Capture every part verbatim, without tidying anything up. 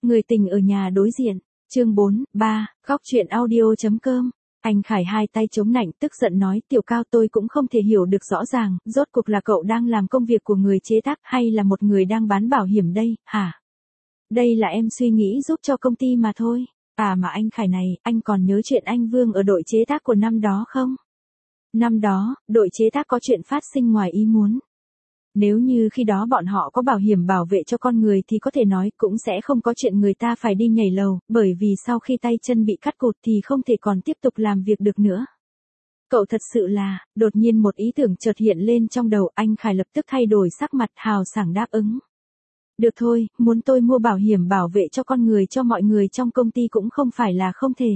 Người tình ở nhà đối diện, chương bốn, ba, góc chuyện audio.com. Anh Khải hai tay chống nạnh tức giận nói Tiểu Cao tôi cũng không thể hiểu được rõ ràng, rốt cuộc là cậu đang làm công việc của người chế tác hay là một người đang bán bảo hiểm đây, hả? Đây là em suy nghĩ giúp cho công ty mà thôi. À mà anh Khải này, anh còn nhớ chuyện anh Vương ở đội chế tác của năm đó không? Năm đó, đội chế tác có chuyện phát sinh ngoài ý muốn. Nếu như khi đó bọn họ có bảo hiểm bảo vệ cho con người thì có thể nói cũng sẽ không có chuyện người ta phải đi nhảy lầu, bởi vì sau khi tay chân bị cắt cụt thì không thể còn tiếp tục làm việc được nữa. Cậu thật sự là, đột nhiên một ý tưởng chợt hiện lên trong đầu, anh Khải lập tức thay đổi sắc mặt hào sảng đáp ứng. Được thôi, muốn tôi mua bảo hiểm bảo vệ cho con người cho mọi người trong công ty cũng không phải là không thể.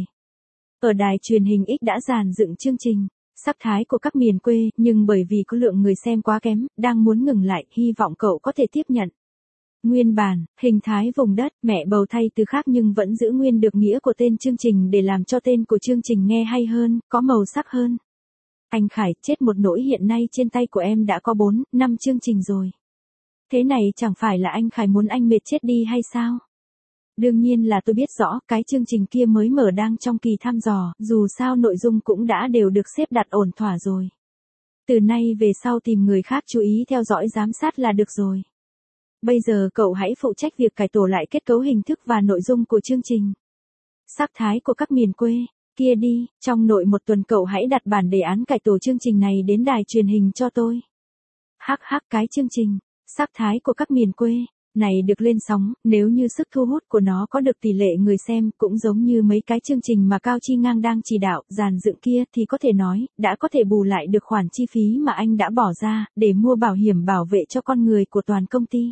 Ở đài truyền hình X đã dàn dựng chương trình Sắc thái của các miền quê, nhưng bởi vì có lượng người xem quá kém, đang muốn ngừng lại, hy vọng cậu có thể tiếp nhận. Nguyên bản, hình thái vùng đất, mẹ bầu thay từ khác nhưng vẫn giữ nguyên được nghĩa của tên chương trình để làm cho tên của chương trình nghe hay hơn, có màu sắc hơn. Anh Khải, chết một nỗi hiện nay trên tay của em đã có bốn, năm chương trình rồi. Thế này chẳng phải là anh Khải muốn anh mệt chết đi hay sao? Đương nhiên là tôi biết rõ, cái chương trình kia mới mở đang trong kỳ thăm dò, dù sao nội dung cũng đã đều được xếp đặt ổn thỏa rồi. Từ nay về sau tìm người khác chú ý theo dõi giám sát là được rồi. Bây giờ cậu hãy phụ trách việc cải tổ lại kết cấu hình thức và nội dung của chương trình. Sắc thái của các miền quê, kia đi, trong nội một tuần cậu hãy đặt bản đề án cải tổ chương trình này đến đài truyền hình cho tôi. Hắc hắc cái chương trình, sắc thái của các miền quê này được lên sóng, nếu như sức thu hút của nó có được tỷ lệ người xem cũng giống như mấy cái chương trình mà Cao Chi Ngang đang chỉ đạo, dàn dựng kia thì có thể nói, đã có thể bù lại được khoản chi phí mà anh đã bỏ ra, để mua bảo hiểm bảo vệ cho con người của toàn công ty.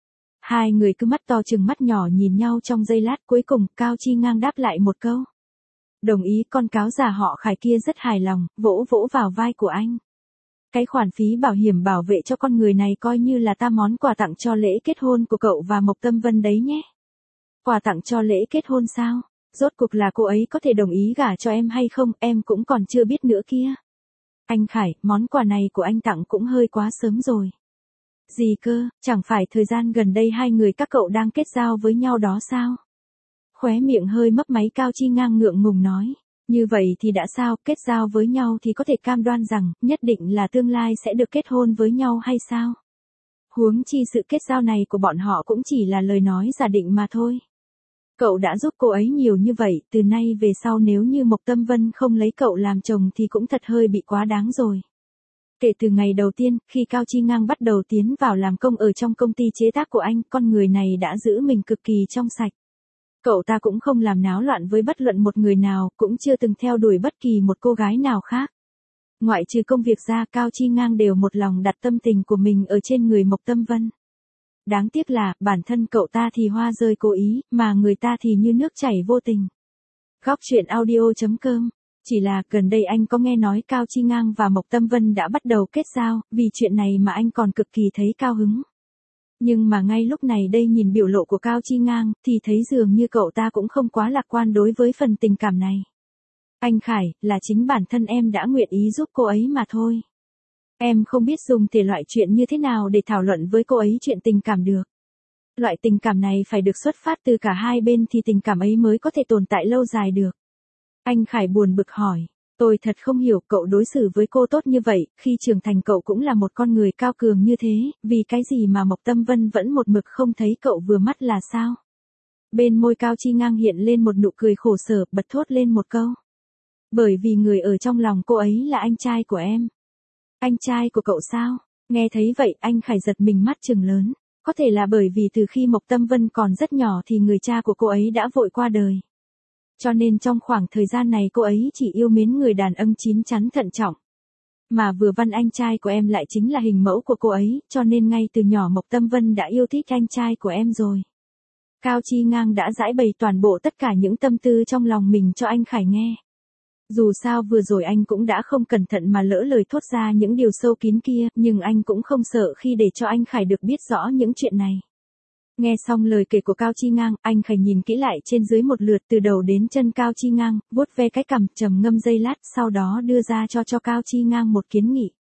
Hai người cứ mắt to trừng mắt nhỏ nhìn nhau trong giây lát, cuối cùng Cao Chi Ngang đáp lại một câu. Đồng ý. Con cáo già họ Khải kia rất hài lòng, vỗ vỗ vào vai của anh. Cái khoản phí bảo hiểm bảo vệ cho con người này coi như là ta món quà tặng cho lễ kết hôn của cậu và Mộc Tâm Vân đấy nhé. Quà tặng cho lễ kết hôn sao? Rốt cuộc là cô ấy có thể đồng ý gả cho em hay không, em cũng còn chưa biết nữa kia. Anh Khải, món quà này của anh tặng cũng hơi quá sớm rồi. Gì cơ, chẳng phải thời gian gần đây hai người các cậu đang kết giao với nhau đó sao? Khóe miệng hơi mấp máy Cao Chi Ngang ngượng ngùng nói. Như vậy thì đã sao, kết giao với nhau thì có thể cam đoan rằng, nhất định là tương lai sẽ được kết hôn với nhau hay sao? Huống chi sự kết giao này của bọn họ cũng chỉ là lời nói giả định mà thôi. Cậu đã giúp cô ấy nhiều như vậy, từ nay về sau nếu như Mộc Tâm Vân không lấy cậu làm chồng thì cũng thật hơi bị quá đáng rồi. Kể từ ngày đầu tiên, khi Cao Chi Ngang bắt đầu tiến vào làm công ở trong công ty chế tác của anh, con người này đã giữ mình cực kỳ trong sạch. Cậu ta cũng không làm náo loạn với bất luận một người nào, cũng chưa từng theo đuổi bất kỳ một cô gái nào khác. Ngoại trừ công việc ra, Cao Chi Ngang đều một lòng đặt tâm tình của mình ở trên người Mộc Tâm Vân. Đáng tiếc là, bản thân cậu ta thì hoa rơi cố ý, mà người ta thì như nước chảy vô tình. Góc chuyện audio.com. Chỉ là, gần đây anh có nghe nói Cao Chi Ngang và Mộc Tâm Vân đã bắt đầu kết giao, vì chuyện này mà anh còn cực kỳ thấy cao hứng. Nhưng mà ngay lúc này đây nhìn biểu lộ của Cao Chi Ngang, thì thấy dường như cậu ta cũng không quá lạc quan đối với phần tình cảm này. Anh Khải, là chính bản thân em đã nguyện ý giúp cô ấy mà thôi. Em không biết dùng thể loại chuyện như thế nào để thảo luận với cô ấy chuyện tình cảm được. Loại tình cảm này phải được xuất phát từ cả hai bên thì tình cảm ấy mới có thể tồn tại lâu dài được. Anh Khải buồn bực hỏi. Tôi thật không hiểu cậu đối xử với cô tốt như vậy, khi trưởng thành cậu cũng là một con người cao cường như thế, vì cái gì mà Mộc Tâm Vân vẫn một mực không thấy cậu vừa mắt là sao? Bên môi Cao Chi Ngang hiện lên một nụ cười khổ sở, bật thốt lên một câu. Bởi vì người ở trong lòng cô ấy là anh trai của em. Anh trai của cậu sao? Nghe thấy vậy anh Khải giật mình mắt trừng lớn. Có thể là bởi vì từ khi Mộc Tâm Vân còn rất nhỏ thì người cha của cô ấy đã vội qua đời. Cho nên trong khoảng thời gian này cô ấy chỉ yêu mến người đàn ông chín chắn thận trọng. Mà vừa văn anh trai của em lại chính là hình mẫu của cô ấy, cho nên ngay từ nhỏ Mộc Tâm Vân đã yêu thích anh trai của em rồi. Cao Chi Ngang đã giải bày toàn bộ tất cả những tâm tư trong lòng mình cho anh Khải nghe. Dù sao vừa rồi anh cũng đã không cẩn thận mà lỡ lời thốt ra những điều sâu kín kia, nhưng anh cũng không sợ khi để cho anh Khải được biết rõ những chuyện này. Nghe xong lời kể của Cao Chi Ngang, anh Khải nhìn kỹ lại trên dưới một lượt từ đầu đến chân Cao Chi Ngang, vuốt ve cái cằm, trầm ngâm giây lát, sau đó đưa ra cho cho Cao Chi Ngang một kiến nghị.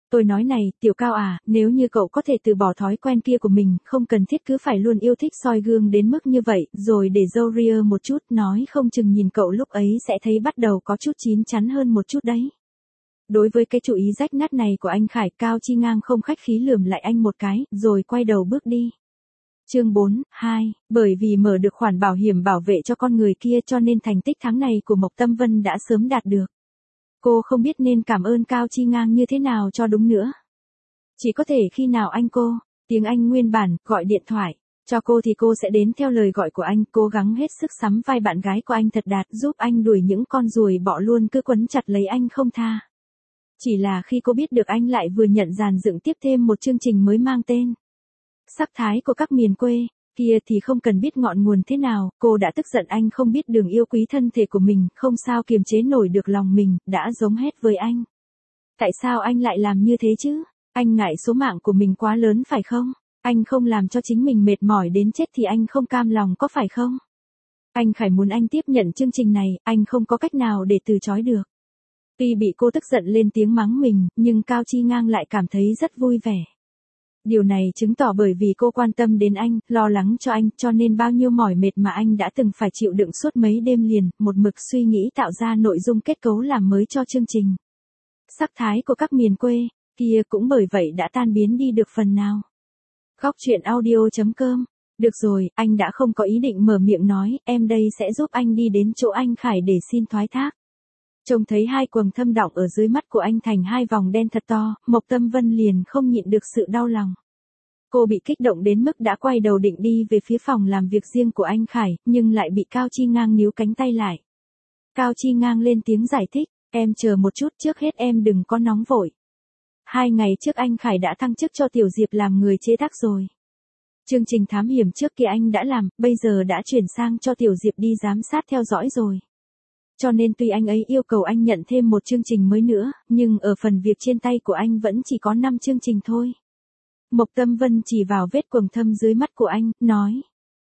Tôi nói này, Tiểu Cao à, nếu như cậu có thể từ bỏ thói quen kia của mình, không cần thiết cứ phải luôn yêu thích soi gương đến mức như vậy, rồi để râu ria một chút, nói không chừng nhìn cậu lúc ấy sẽ thấy bắt đầu có chút chín chắn hơn một chút đấy. Đối với cái chủ ý rách nát này của anh Khải, Cao Chi Ngang không khách khí lườm lại anh một cái, rồi quay đầu bước đi. Chương bốn, hai, bởi vì mở được khoản bảo hiểm bảo vệ cho con người kia cho nên thành tích tháng này của Mộc Tâm Vân đã sớm đạt được. Cô không biết nên cảm ơn Cao Chi Ngang như thế nào cho đúng nữa. Chỉ có thể khi nào anh cô, tiếng Anh nguyên bản, gọi điện thoại, cho cô thì cô sẽ đến theo lời gọi của anh, cố gắng hết sức sắm vai bạn gái của anh thật đạt, giúp anh đuổi những con ruồi bọ luôn cứ quấn chặt lấy anh không tha. Chỉ là khi cô biết được anh lại vừa nhận dàn dựng tiếp thêm một chương trình mới mang tên Sắc thái của các miền quê, kia thì không cần biết ngọn nguồn thế nào, cô đã tức giận anh không biết đường yêu quý thân thể của mình, không sao kiềm chế nổi được lòng mình, đã giống hét với anh. Tại sao anh lại làm như thế chứ? Anh ngại số mạng của mình quá lớn phải không? Anh không làm cho chính mình mệt mỏi đến chết thì anh không cam lòng có phải không? Anh Khải muốn anh tiếp nhận chương trình này, anh không có cách nào để từ chối được. Tuy bị cô tức giận lên tiếng mắng mình, nhưng Cao Chi Ngang lại cảm thấy rất vui vẻ. Điều này chứng tỏ bởi vì cô quan tâm đến anh, lo lắng cho anh, cho nên bao nhiêu mỏi mệt mà anh đã từng phải chịu đựng suốt mấy đêm liền, một mực suy nghĩ tạo ra nội dung kết cấu làm mới cho chương trình. Sắc thái của các miền quê, kia cũng bởi vậy đã tan biến đi được phần nào. Góc truyện audio chấm com. Được rồi, anh đã không có ý định mở miệng nói, em đây sẽ giúp anh đi đến chỗ anh Khải để xin thoái thác. Trông thấy hai quầng thâm đọng ở dưới mắt của anh thành hai vòng đen thật to, Mộc Tâm Vân liền không nhịn được sự đau lòng. Cô bị kích động đến mức đã quay đầu định đi về phía phòng làm việc riêng của anh Khải, nhưng lại bị Cao Chi Ngang níu cánh tay lại. Cao Chi Ngang lên tiếng giải thích, em chờ một chút, trước hết em đừng có nóng vội. Hai ngày trước anh Khải đã thăng chức cho Tiểu Diệp làm người chế tác rồi. Chương trình thám hiểm trước kia anh đã làm, bây giờ đã chuyển sang cho Tiểu Diệp đi giám sát theo dõi rồi. Cho nên tuy anh ấy yêu cầu anh nhận thêm một chương trình mới nữa, nhưng ở phần việc trên tay của anh vẫn chỉ có năm chương trình thôi. Mộc Tâm Vân chỉ vào vết quầng thâm dưới mắt của anh, nói.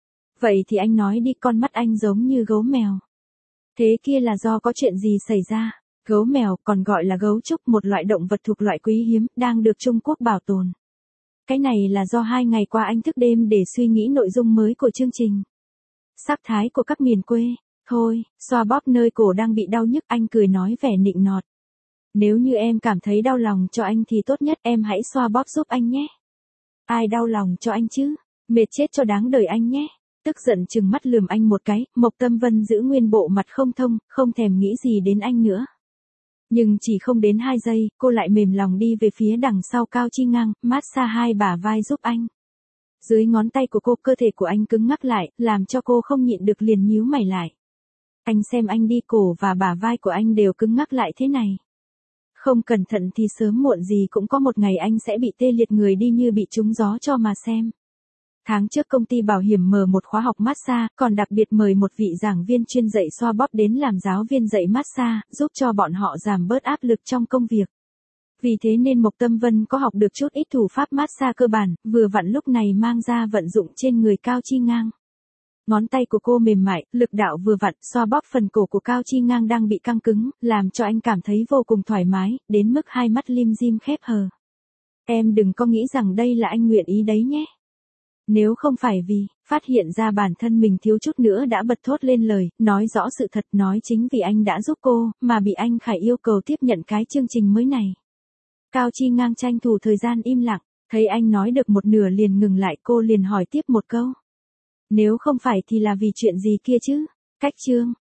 Vậy thì anh nói đi, con mắt anh giống như gấu mèo. Thế kia là do có chuyện gì xảy ra? Gấu mèo, còn gọi là gấu trúc, một loại động vật thuộc loại quý hiếm, đang được Trung Quốc bảo tồn. Cái này là do hai ngày qua anh thức đêm để suy nghĩ nội dung mới của chương trình. Sắc thái của các miền quê. Thôi, xoa bóp nơi cổ đang bị đau nhức, anh cười nói vẻ nịnh nọt. Nếu như em cảm thấy đau lòng cho anh thì tốt nhất em hãy xoa bóp giúp anh nhé. Ai đau lòng cho anh chứ? Mệt chết cho đáng đời anh nhé. Tức giận trừng mắt lườm anh một cái, Mộc Tâm Vân giữ nguyên bộ mặt không thông, không thèm nghĩ gì đến anh nữa. Nhưng chỉ không đến hai giây, cô lại mềm lòng đi về phía đằng sau Cao Chi Ngang, massage hai bả vai giúp anh. Dưới ngón tay của cô, cơ thể của anh cứng ngắc lại, làm cho cô không nhịn được liền nhíu mày lại. Anh xem anh đi, cổ và bả vai của anh đều cứng ngắc lại thế này. Không cẩn thận thì sớm muộn gì cũng có một ngày anh sẽ bị tê liệt người đi như bị trúng gió cho mà xem. Tháng trước công ty bảo hiểm mở một khóa học massage, còn đặc biệt mời một vị giảng viên chuyên dạy xoa bóp đến làm giáo viên dạy massage, giúp cho bọn họ giảm bớt áp lực trong công việc. Vì thế nên Mộc Tâm Vân có học được chút ít thủ pháp massage cơ bản, vừa vặn lúc này mang ra vận dụng trên người Cao Chi Ngang. Ngón tay của cô mềm mại, lực đạo vừa vặn, xoa bóp phần cổ của Cao Chi Ngang đang bị căng cứng, làm cho anh cảm thấy vô cùng thoải mái, đến mức hai mắt lim dim khép hờ. Em đừng có nghĩ rằng đây là anh nguyện ý đấy nhé. Nếu không phải vì, phát hiện ra bản thân mình thiếu chút nữa đã bật thốt lên lời, nói rõ sự thật, nói chính vì anh đã giúp cô, mà bị anh Khải yêu cầu tiếp nhận cái chương trình mới này. Cao Chi Ngang tranh thủ thời gian im lặng, thấy anh nói được một nửa liền ngừng lại, cô liền hỏi tiếp một câu. Nếu không phải thì là vì chuyện gì kia chứ? Cách chương.